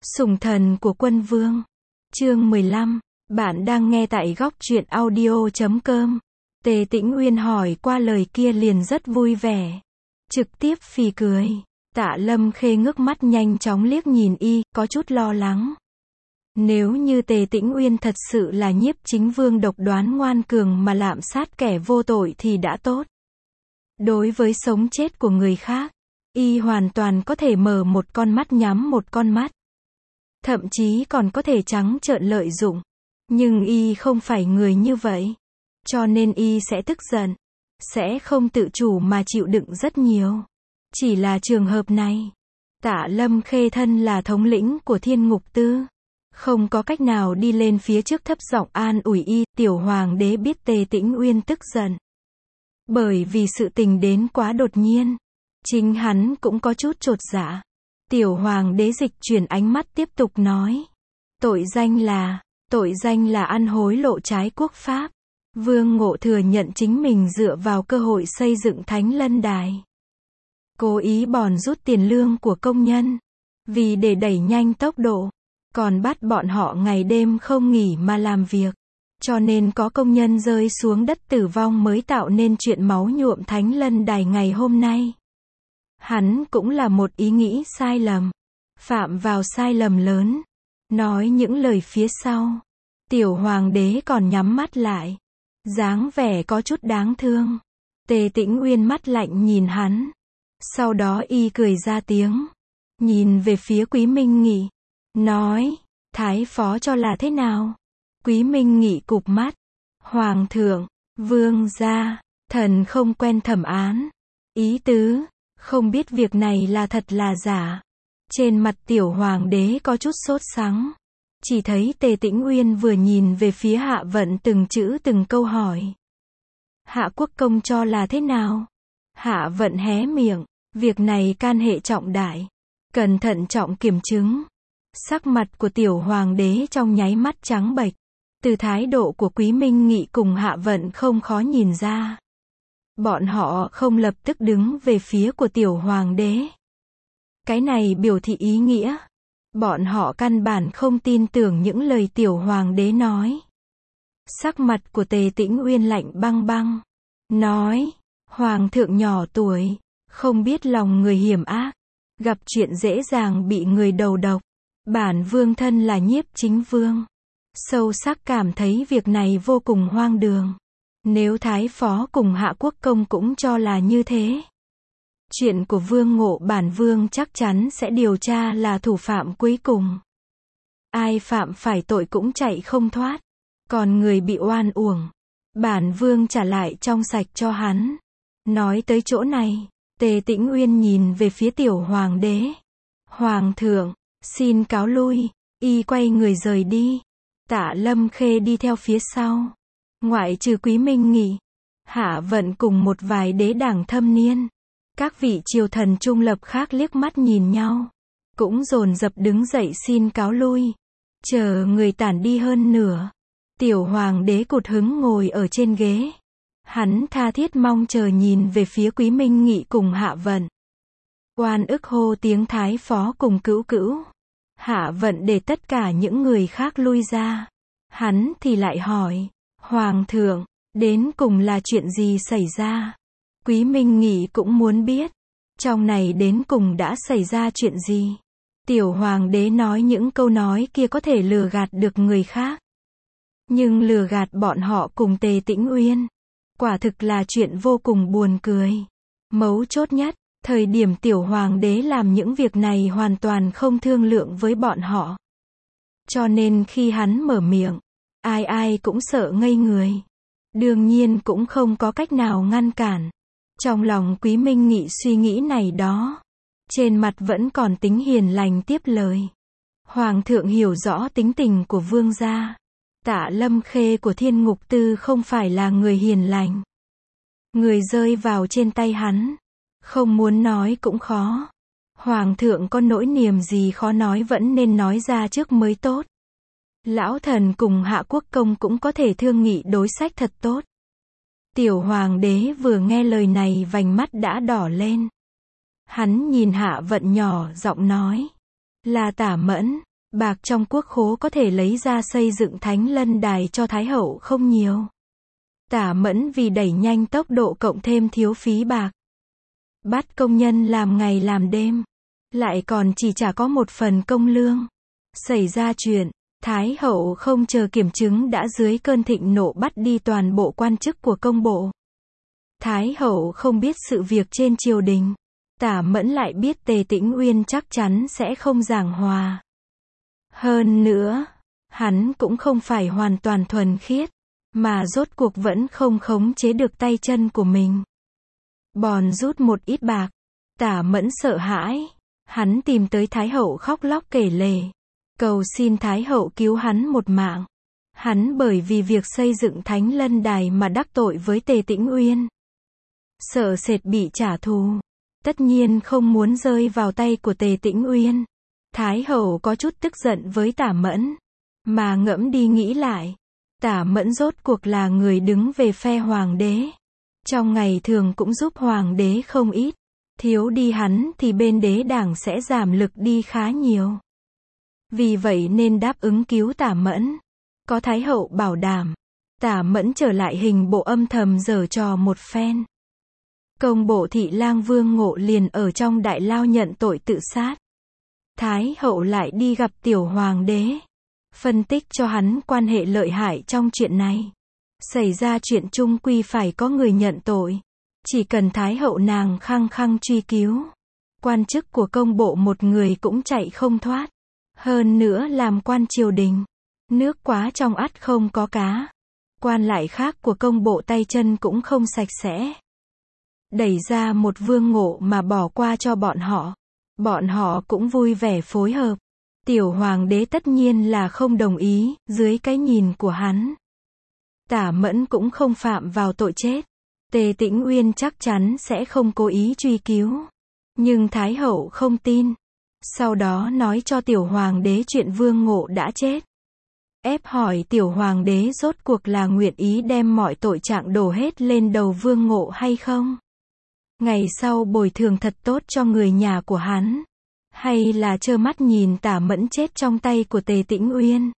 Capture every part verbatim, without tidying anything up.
Sủng thần của quân vương. Chương mười lăm. Bạn đang nghe tại góc truyện audio chấm com. Tề Tĩnh Uyên hỏi qua lời kia liền rất vui vẻ. Trực tiếp phì cười. Tạ Lâm Khê ngước mắt nhanh chóng liếc nhìn y, có chút lo lắng. Nếu như Tề Tĩnh Uyên thật sự là nhiếp chính vương độc đoán ngoan cường mà lạm sát kẻ vô tội thì đã tốt. Đối với sống chết của người khác, y hoàn toàn có thể mở một con mắt nhắm một con mắt. Thậm chí còn có thể trắng trợn lợi dụng. Nhưng y không phải người như vậy. Cho nên y sẽ tức giận. Sẽ không tự chủ mà chịu đựng rất nhiều. Chỉ là trường hợp này. Tạ Lâm Khê thân là thống lĩnh của Thiên Ngục Tư. Không có cách nào đi lên phía trước thấp giọng an ủi y. Tiểu hoàng đế biết Tề Tĩnh Uyên tức giận. Bởi vì sự tình đến quá đột nhiên. Chính hắn cũng có chút chột dạ. Tiểu hoàng đế dịch chuyển ánh mắt tiếp tục nói. Tội danh là, tội danh là ăn hối lộ trái quốc pháp. Vương Ngộ thừa nhận chính mình dựa vào cơ hội xây dựng Thánh Lân Đài. Cố ý bòn rút tiền lương của công nhân. Vì để đẩy nhanh tốc độ. Còn bắt bọn họ ngày đêm không nghỉ mà làm việc. Cho nên có công nhân rơi xuống đất tử vong mới tạo nên chuyện máu nhuộm Thánh Lân Đài ngày hôm nay. Hắn cũng là một ý nghĩ sai lầm. Phạm vào sai lầm lớn. Nói những lời phía sau. Tiểu hoàng đế còn nhắm mắt lại. Dáng vẻ có chút đáng thương. Tề Tĩnh Uyên mắt lạnh nhìn hắn. Sau đó y cười ra tiếng. Nhìn về phía Quý Minh Nghị. Nói, thái phó cho là thế nào? Quý Minh Nghị cụp mắt. Hoàng thượng, vương gia, thần không quen thẩm án. Ý tứ, không biết việc này là thật là giả. Trên mặt tiểu hoàng đế có chút sốt sắng. Chỉ thấy Tề Tĩnh Uyên vừa nhìn về phía Hạ Vận từng chữ từng câu hỏi. Hạ Quốc Công cho là thế nào? Hạ Vận hé miệng. Việc này can hệ trọng đại. Cần thận trọng kiểm chứng. Sắc mặt của tiểu hoàng đế trong nháy mắt trắng bệch. Từ thái độ của Quý Minh Nghị cùng Hạ Vận không khó nhìn ra. Bọn họ không lập tức đứng về phía của tiểu hoàng đế. Cái này biểu thị ý nghĩa. Bọn họ căn bản không tin tưởng những lời tiểu hoàng đế nói. Sắc mặt của Tề Tĩnh Uyên lạnh băng băng. Nói, hoàng thượng nhỏ tuổi, không biết lòng người hiểm ác. Gặp chuyện dễ dàng bị người đầu độc. Bản vương thân là nhiếp chính vương. Sâu sắc cảm thấy việc này vô cùng hoang đường. Nếu thái phó cùng Hạ Quốc Công cũng cho là như thế. Chuyện của Vương Ngộ bản vương chắc chắn sẽ điều tra là thủ phạm cuối cùng. Ai phạm phải tội cũng chạy không thoát. Còn người bị oan uổng. Bản vương trả lại trong sạch cho hắn. Nói tới chỗ này, Tề Tĩnh Uyên nhìn về phía tiểu hoàng đế. Hoàng thượng, xin cáo lui. Y quay người rời đi. Tạ Lâm Khê đi theo phía sau. Ngoại trừ Quý Minh Nghị, Hạ Vận cùng một vài đế đảng thâm niên. Các vị triều thần trung lập khác liếc mắt nhìn nhau. Cũng dồn dập đứng dậy xin cáo lui. Chờ người tản đi hơn nửa. Tiểu hoàng đế cụt hứng ngồi ở trên ghế. Hắn tha thiết mong chờ nhìn về phía Quý Minh Nghị cùng Hạ Vận. Oan ức hô tiếng thái phó cùng cữu cữu. Hạ Vận để tất cả những người khác lui ra. Hắn thì lại hỏi. Hoàng thượng, đến cùng là chuyện gì xảy ra? Quý Minh Nghị cũng muốn biết. Trong này đến cùng đã xảy ra chuyện gì? Tiểu hoàng đế nói những câu nói kia có thể lừa gạt được người khác. Nhưng lừa gạt bọn họ cùng Tề Tĩnh Uyên. Quả thực là chuyện vô cùng buồn cười. Mấu chốt nhất, thời điểm tiểu hoàng đế làm những việc này hoàn toàn không thương lượng với bọn họ. Cho nên khi hắn mở miệng, ai ai cũng sợ ngây người. Đương nhiên cũng không có cách nào ngăn cản. Trong lòng Quý Minh Nghị suy nghĩ này đó. Trên mặt vẫn còn tính hiền lành tiếp lời. Hoàng thượng hiểu rõ tính tình của vương gia. Tạ Lâm Khê của Thiên Ngục Tư không phải là người hiền lành. Người rơi vào trên tay hắn. Không muốn nói cũng khó. Hoàng thượng có nỗi niềm gì khó nói vẫn nên nói ra trước mới tốt. Lão thần cùng Hạ Quốc Công cũng có thể thương nghị đối sách thật tốt. Tiểu hoàng đế vừa nghe lời này vành mắt đã đỏ lên. Hắn nhìn Hạ Vận nhỏ giọng nói. Là Tả Mẫn. Bạc trong quốc khố có thể lấy ra xây dựng thánh lân đài cho Thái hậu không nhiều. Tả Mẫn vì đẩy nhanh tốc độ cộng thêm thiếu phí bạc. Bắt công nhân làm ngày làm đêm. Lại còn chỉ trả có một phần công lương. Xảy ra chuyện, Thái hậu không chờ kiểm chứng đã dưới cơn thịnh nộ bắt đi toàn bộ quan chức của công bộ. Thái hậu không biết sự việc trên triều đình. Tả Mẫn lại biết Tề Tĩnh Uyên chắc chắn sẽ không giảng hòa. Hơn nữa, hắn cũng không phải hoàn toàn thuần khiết, mà rốt cuộc vẫn không khống chế được tay chân của mình. Bòn rút một ít bạc, Tả Mẫn sợ hãi, hắn tìm tới Thái hậu khóc lóc kể lể, cầu xin Thái hậu cứu hắn một mạng. Hắn bởi vì việc xây dựng thánh lân đài mà đắc tội với Tề Tĩnh Uyên. Sợ sệt bị trả thù, tất nhiên không muốn rơi vào tay của Tề Tĩnh Uyên. Thái hậu có chút tức giận với Tả Mẫn, mà ngẫm đi nghĩ lại, Tả Mẫn rốt cuộc là người đứng về phe hoàng đế. Trong ngày thường cũng giúp hoàng đế không ít, thiếu đi hắn thì bên đế đảng sẽ giảm lực đi khá nhiều. Vì vậy nên đáp ứng cứu Tả Mẫn. Có Thái hậu bảo đảm, Tả Mẫn trở lại hình bộ âm thầm giở trò một phen. Công bộ thị lang Vương Ngộ liền ở trong đại lao nhận tội tự sát. Thái hậu lại đi gặp tiểu hoàng đế, phân tích cho hắn quan hệ lợi hại trong chuyện này. Xảy ra chuyện chung quy phải có người nhận tội. Chỉ cần Thái hậu nàng khăng khăng truy cứu, quan chức của công bộ một người cũng chạy không thoát. Hơn nữa làm quan triều đình, nước quá trong ắt không có cá. Quan lại khác của công bộ tay chân cũng không sạch sẽ. Đẩy ra một Vương Ngộ mà bỏ qua cho bọn họ. Bọn họ cũng vui vẻ phối hợp. Tiểu hoàng đế tất nhiên là không đồng ý, dưới cái nhìn của hắn. Tả Mẫn cũng không phạm vào tội chết. Tề Tĩnh Uyên chắc chắn sẽ không cố ý truy cứu. Nhưng Thái hậu không tin. Sau đó nói cho tiểu hoàng đế chuyện Vương Ngộ đã chết. Ép hỏi tiểu hoàng đế rốt cuộc là nguyện ý đem mọi tội trạng đổ hết lên đầu Vương Ngộ hay không? Ngày sau bồi thường thật tốt cho người nhà của hắn. Hay là trơ mắt nhìn Tả Mẫn chết trong tay của Tề Tĩnh Uyên?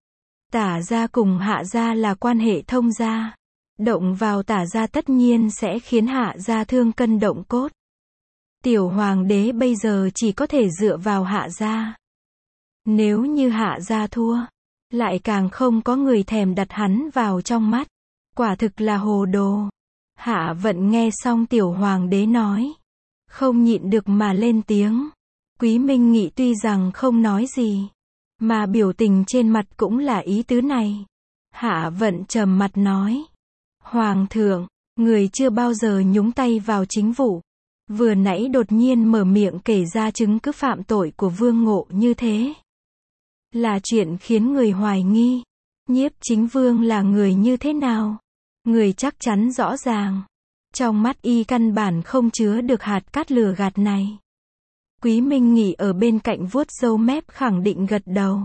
Tả gia cùng Hạ gia là quan hệ thông gia. Động vào Tả gia tất nhiên sẽ khiến Hạ gia thương cân động cốt. Tiểu hoàng đế bây giờ chỉ có thể dựa vào Hạ gia. Nếu như Hạ gia thua, lại càng không có người thèm đặt hắn vào trong mắt. Quả thực là hồ đồ. Hạ Vận nghe xong tiểu hoàng đế nói, không nhịn được mà lên tiếng. Quý Minh Nghị tuy rằng không nói gì, mà biểu tình trên mặt cũng là ý tứ này. Hạ Vận trầm mặt nói, Hoàng thượng, người chưa bao giờ nhúng tay vào chính vụ. Vừa nãy đột nhiên mở miệng kể ra chứng cứ phạm tội của Vương Ngộ như thế. Là chuyện khiến người hoài nghi. Nhiếp Chính Vương là người như thế nào? Người chắc chắn rõ ràng. Trong mắt y căn bản không chứa được hạt cát lừa gạt này. Quý Minh Nghị ở bên cạnh vuốt râu mép khẳng định gật đầu.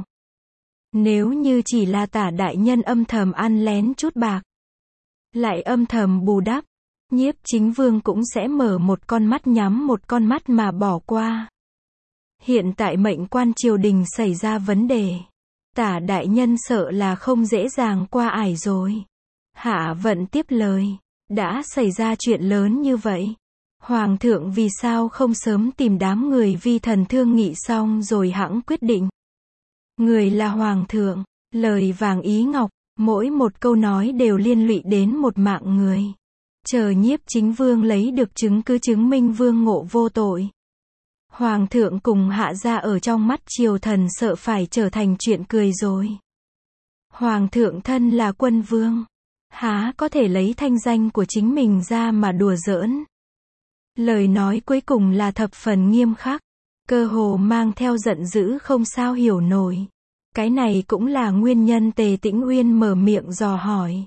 Nếu như chỉ là Tả đại nhân âm thầm ăn lén chút bạc, lại âm thầm bù đắp, Nhiếp Chính Vương cũng sẽ mở một con mắt nhắm một con mắt mà bỏ qua. Hiện tại mệnh quan triều đình xảy ra vấn đề, Tả đại nhân sợ là không dễ dàng qua ải rồi. Hạ Vận tiếp lời, đã xảy ra chuyện lớn như vậy, Hoàng thượng vì sao không sớm tìm đám người vi thần thương nghị xong rồi hẵng quyết định? Người là Hoàng thượng, lời vàng ý ngọc, mỗi một câu nói đều liên lụy đến một mạng người. Chờ Nhiếp Chính Vương lấy được chứng cứ chứng minh Vương Ngộ vô tội, Hoàng thượng cùng Hạ gia ở trong mắt triều thần sợ phải trở thành chuyện cười rồi. Hoàng thượng thân là quân vương, há có thể lấy thanh danh của chính mình ra mà đùa giỡn. Lời nói cuối cùng là thập phần nghiêm khắc, cơ hồ mang theo giận dữ không sao hiểu nổi. Cái này cũng là nguyên nhân Tề Tĩnh Uyên mở miệng dò hỏi.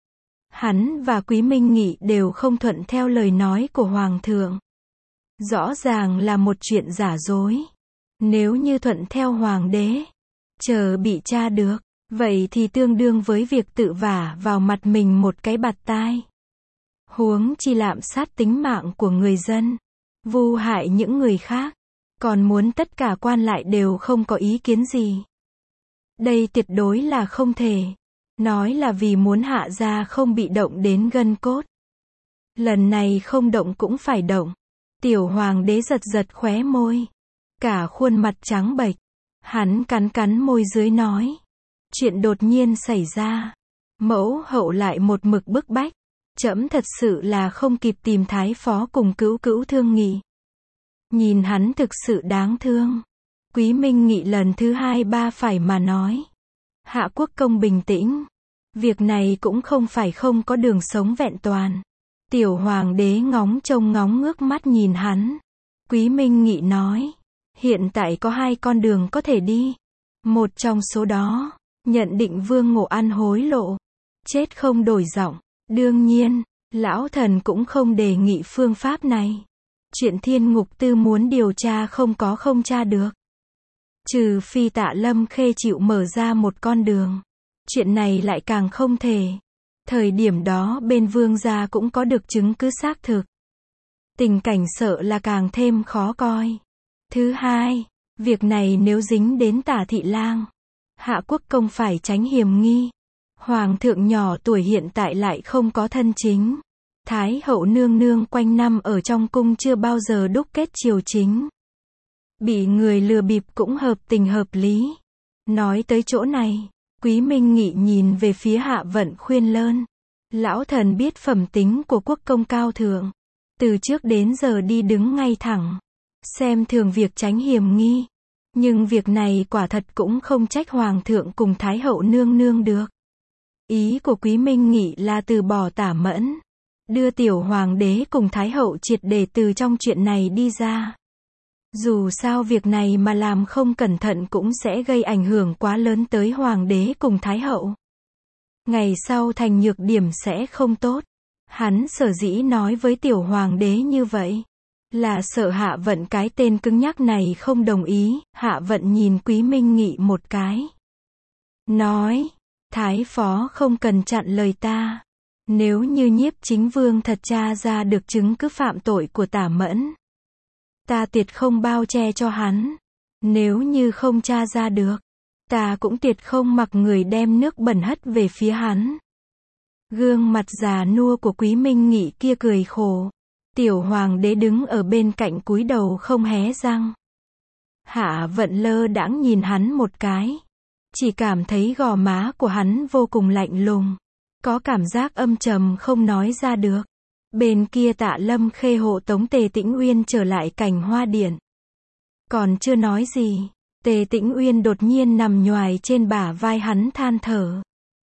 Hắn và Quý Minh Nghị đều không thuận theo lời nói của Hoàng thượng. Rõ ràng là một chuyện giả dối. Nếu như thuận theo Hoàng đế, chờ bị tra được, vậy thì tương đương với việc tự vả vào mặt mình một cái bạt tai. Huống chi lạm sát tính mạng của người dân, vu hại những người khác, còn muốn tất cả quan lại đều không có ý kiến gì. Đây tuyệt đối là không thể. Nói là vì muốn Hạ gia không bị động đến gân cốt. Lần này không động cũng phải động. Tiểu hoàng đế giật giật khóe môi. Cả khuôn mặt trắng bệch. Hắn cắn cắn môi dưới nói. Chuyện đột nhiên xảy ra. Mẫu hậu lại một mực bức bách. Trẫm thật sự là không kịp tìm thái phó cùng cữu cữu thương nghị. Nhìn hắn thực sự đáng thương. Quý Minh Nghị lần thứ hai ba phải mà nói. Hạ Quốc Công bình tĩnh. Việc này cũng không phải không có đường sống vẹn toàn. Tiểu hoàng đế ngóng trông ngóng ngước mắt nhìn hắn. Quý Minh Nghị nói. Hiện tại có hai con đường có thể đi. Một trong số đó, nhận định Vương Ngộ ăn hối lộ. Chết không đổi giọng. Đương nhiên, lão thần cũng không đề nghị phương pháp này. Chuyện Thiên Ngục Tư muốn điều tra không có không tra được. Trừ phi Tạ Lâm Khê chịu mở ra một con đường. Chuyện này lại càng không thể. Thời điểm đó bên Vương gia cũng có được chứng cứ xác thực. Tình cảnh sợ là càng thêm khó coi. Thứ hai, việc này nếu dính đến Tả Thị Lang, Hạ Quốc Công phải tránh hiểm nghi. Hoàng thượng nhỏ tuổi hiện tại lại không có thân chính. Thái hậu nương nương quanh năm ở trong cung chưa bao giờ đúc kết triều chính. Bị người lừa bịp cũng hợp tình hợp lý. Nói tới chỗ này, Quý Minh Nghị nhìn về phía Hạ Vận khuyên lơn. Lão thần biết phẩm tính của quốc công cao thượng. Từ trước đến giờ đi đứng ngay thẳng. Xem thường việc tránh hiểm nghi. Nhưng việc này quả thật cũng không trách Hoàng thượng cùng Thái hậu nương nương được. Ý của Quý Minh Nghị là từ bỏ Tả Mẫn. Đưa tiểu hoàng đế cùng Thái hậu triệt để từ trong chuyện này đi ra. Dù sao việc này mà làm không cẩn thận cũng sẽ gây ảnh hưởng quá lớn tới hoàng đế cùng Thái hậu. Ngày sau thành nhược điểm sẽ không tốt. Hắn sở dĩ nói với tiểu hoàng đế như vậy. Là sợ Hạ Vận cái tên cứng nhắc này không đồng ý. Hạ Vận nhìn Quý Minh Nghị một cái. Nói, Thái phó không cần chặn lời ta. Nếu như Nhiếp Chính Vương thật tra ra được chứng cứ phạm tội của Tả Mẫn, ta tuyệt không bao che cho hắn. Nếu như không tra ra được, ta cũng tuyệt không mặc người đem nước bẩn hất về phía hắn. Gương mặt già nua của Quý Minh Nghị kia cười khổ. Tiểu hoàng đế đứng ở bên cạnh cúi đầu không hé răng. Hạ Vận lơ đãng nhìn hắn một cái. Chỉ cảm thấy gò má của hắn vô cùng lạnh lùng. Có cảm giác âm trầm không nói ra được. Bên kia Tạ Lâm Khê hộ tống Tề Tĩnh Uyên trở lại Cành Hoa Điện. Còn chưa nói gì, Tề Tĩnh Uyên đột nhiên nằm nhoài trên bả vai hắn than thở.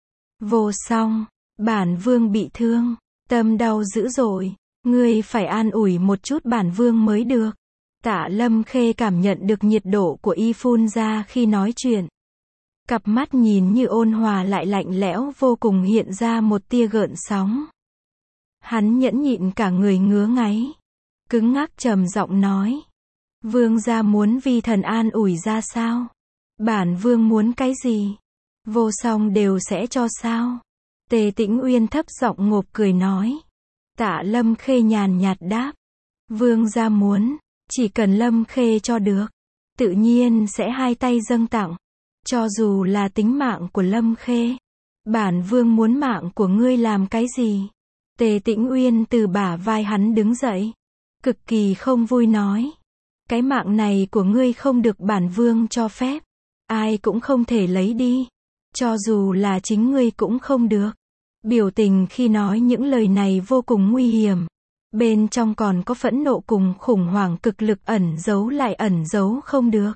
Vô Song, bản vương bị thương, tâm đau dữ dội, ngươi phải an ủi một chút bản vương mới được. Tạ Lâm Khê cảm nhận được nhiệt độ của y phun ra khi nói chuyện. Cặp mắt nhìn như ôn hòa lại lạnh lẽo vô cùng hiện ra một tia gợn sóng. Hắn nhẫn nhịn cả người ngứa ngáy. Cứng ngắc trầm giọng nói. Vương gia muốn vi thần an ủi ra sao? Bản vương muốn cái gì? Vô Song đều sẽ cho sao? Tề Tĩnh Uyên thấp giọng ngộp cười nói. Tạ Lâm Khê nhàn nhạt đáp. Vương gia muốn, chỉ cần Lâm Khê cho được, tự nhiên sẽ hai tay dâng tặng. Cho dù là tính mạng của Lâm Khê, bản vương muốn mạng của ngươi làm cái gì? Tề Tĩnh Uyên từ bả vai hắn đứng dậy, cực kỳ không vui nói. Cái mạng này của ngươi không được bản vương cho phép, ai cũng không thể lấy đi, cho dù là chính ngươi cũng không được. Biểu tình khi nói những lời này vô cùng nguy hiểm, bên trong còn có phẫn nộ cùng khủng hoảng cực lực ẩn giấu lại ẩn giấu không được.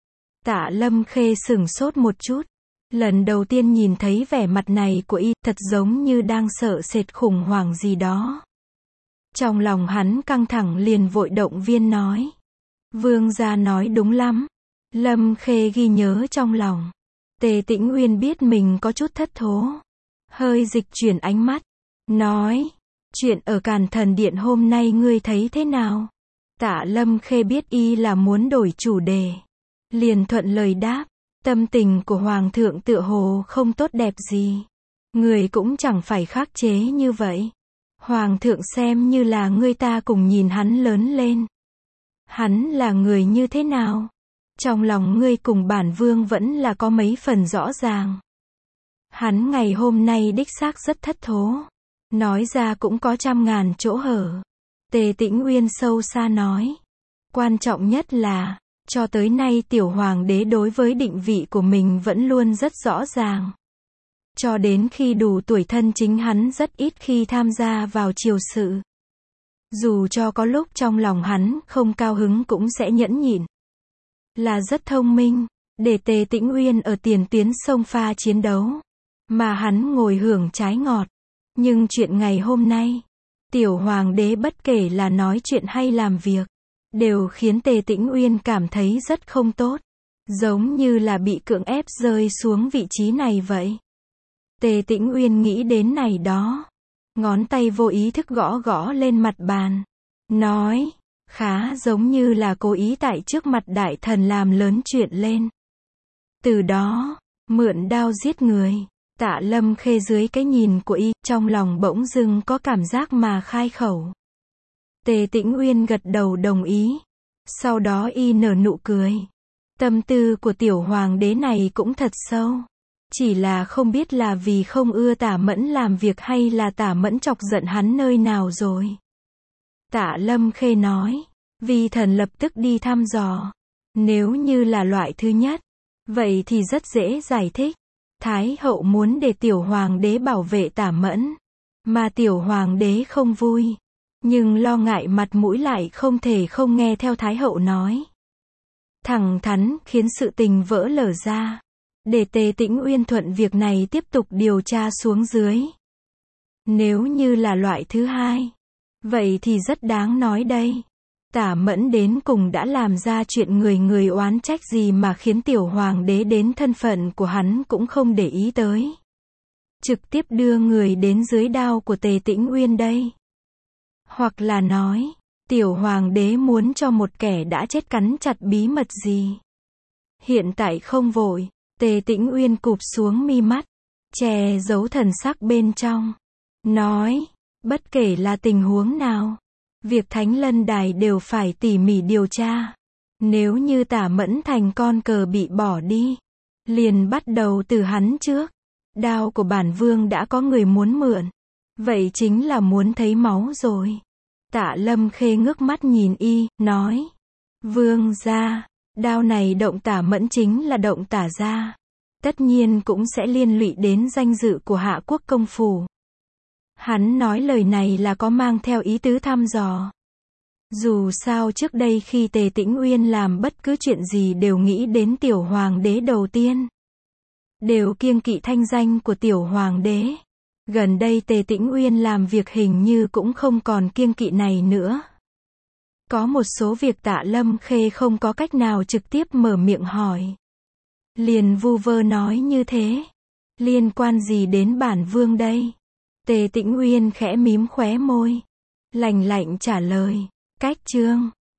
Tạ Lâm Khê sửng sốt một chút, lần đầu tiên nhìn thấy vẻ mặt này của y, thật giống như đang sợ sệt khủng hoảng gì đó. Trong lòng hắn căng thẳng liền vội động viên nói. Vương gia nói đúng lắm. Lâm Khê ghi nhớ trong lòng. Tề Tĩnh Uyên biết mình có chút thất thố, hơi dịch chuyển ánh mắt, nói, chuyện ở Càn Thần Điện hôm nay ngươi thấy thế nào? Tạ Lâm Khê biết y là muốn đổi chủ đề, liền thuận lời đáp, tâm tình của Hoàng thượng tựa hồ không tốt đẹp gì. Người cũng chẳng phải khắc chế như vậy. Hoàng thượng xem như là ngươi ta cùng nhìn hắn lớn lên. Hắn là người như thế nào? trong lòng ngươi cùng bản vương vẫn là có mấy phần rõ ràng. Hắn ngày hôm nay đích xác rất thất thố. Nói ra cũng có trăm ngàn chỗ hở. Tề Tĩnh Uyên sâu xa nói. Quan trọng nhất là, cho tới nay tiểu hoàng đế đối với định vị của mình vẫn luôn rất rõ ràng. Cho đến khi đủ tuổi thân chính hắn rất ít khi tham gia vào triều sự. Dù cho có lúc trong lòng hắn không cao hứng cũng sẽ nhẫn nhịn. Là rất thông minh, để Tề Tĩnh Uyên ở tiền tuyến xông pha chiến đấu. Mà hắn ngồi hưởng trái ngọt. Nhưng chuyện ngày hôm nay, tiểu hoàng đế bất kể là nói chuyện hay làm việc, đều khiến Tề Tĩnh Uyên cảm thấy rất không tốt. Giống như là bị cưỡng ép rơi xuống vị trí này vậy. Tề Tĩnh Uyên nghĩ đến này đó. Ngón tay vô ý thức gõ gõ lên mặt bàn. Nói, khá giống như là cố ý tại trước mặt đại thần làm lớn chuyện lên. Từ đó, mượn đao giết người. Tạ Lâm Khê dưới cái nhìn của y, trong lòng bỗng dưng có cảm giác mà khai khẩu. Tề Tĩnh Uyên gật đầu đồng ý. Sau đó y nở nụ cười. Tâm tư của tiểu hoàng đế này cũng thật sâu. Chỉ là không biết là vì không ưa Tả Mẫn làm việc hay là Tả Mẫn chọc giận hắn nơi nào rồi. Tạ Lâm Khê nói. Vi thần lập tức đi thăm dò. Nếu như là loại thứ nhất, vậy thì rất dễ giải thích. Thái hậu muốn để tiểu hoàng đế bảo vệ Tả Mẫn. Mà tiểu hoàng đế không vui. Nhưng lo ngại mặt mũi lại không thể không nghe theo Thái hậu nói. Thẳng thắn khiến sự tình vỡ lở ra. Để Tề Tĩnh Uyên thuận việc này tiếp tục điều tra xuống dưới. Nếu như là loại thứ hai, vậy thì rất đáng nói đây. Tả Mẫn đến cùng đã làm ra chuyện người người oán trách gì mà khiến tiểu hoàng đế đến thân phận của hắn cũng không để ý tới. Trực tiếp đưa người đến dưới đao của Tề Tĩnh Uyên đây. Hoặc là nói, tiểu hoàng đế muốn cho một kẻ đã chết cắn chặt bí mật gì. Hiện tại không vội, Tề Tĩnh Uyên cụp xuống mi mắt, che giấu thần sắc bên trong. Nói, bất kể là tình huống nào, việc Thánh Lân Đài đều phải tỉ mỉ điều tra. Nếu như Tả Mẫn thành con cờ bị bỏ đi, liền bắt đầu từ hắn trước. Đao của bản vương đã có người muốn mượn. Vậy chính là muốn thấy máu rồi. Tạ Lâm Khê ngước mắt nhìn y, nói. Vương gia, đao này động Tả Mẫn chính là động Tả gia. Tất nhiên cũng sẽ liên lụy đến danh dự của Hạ Quốc công phủ. Hắn nói lời này là có mang theo ý tứ thăm dò. Dù sao trước đây khi Tề Tĩnh Uyên làm bất cứ chuyện gì đều nghĩ đến tiểu hoàng đế đầu tiên. Đều kiêng kỵ thanh danh của tiểu hoàng đế. Gần đây Tề Tĩnh Uyên làm việc hình như cũng không còn kiêng kỵ này nữa. Có một số việc Tạ Lâm Khê không có cách nào trực tiếp mở miệng hỏi. Liền vu vơ nói như thế. Liên quan gì đến bản vương đây? Tề Tĩnh Uyên khẽ mím khóe môi. Lạnh lạnh trả lời. Cách chương.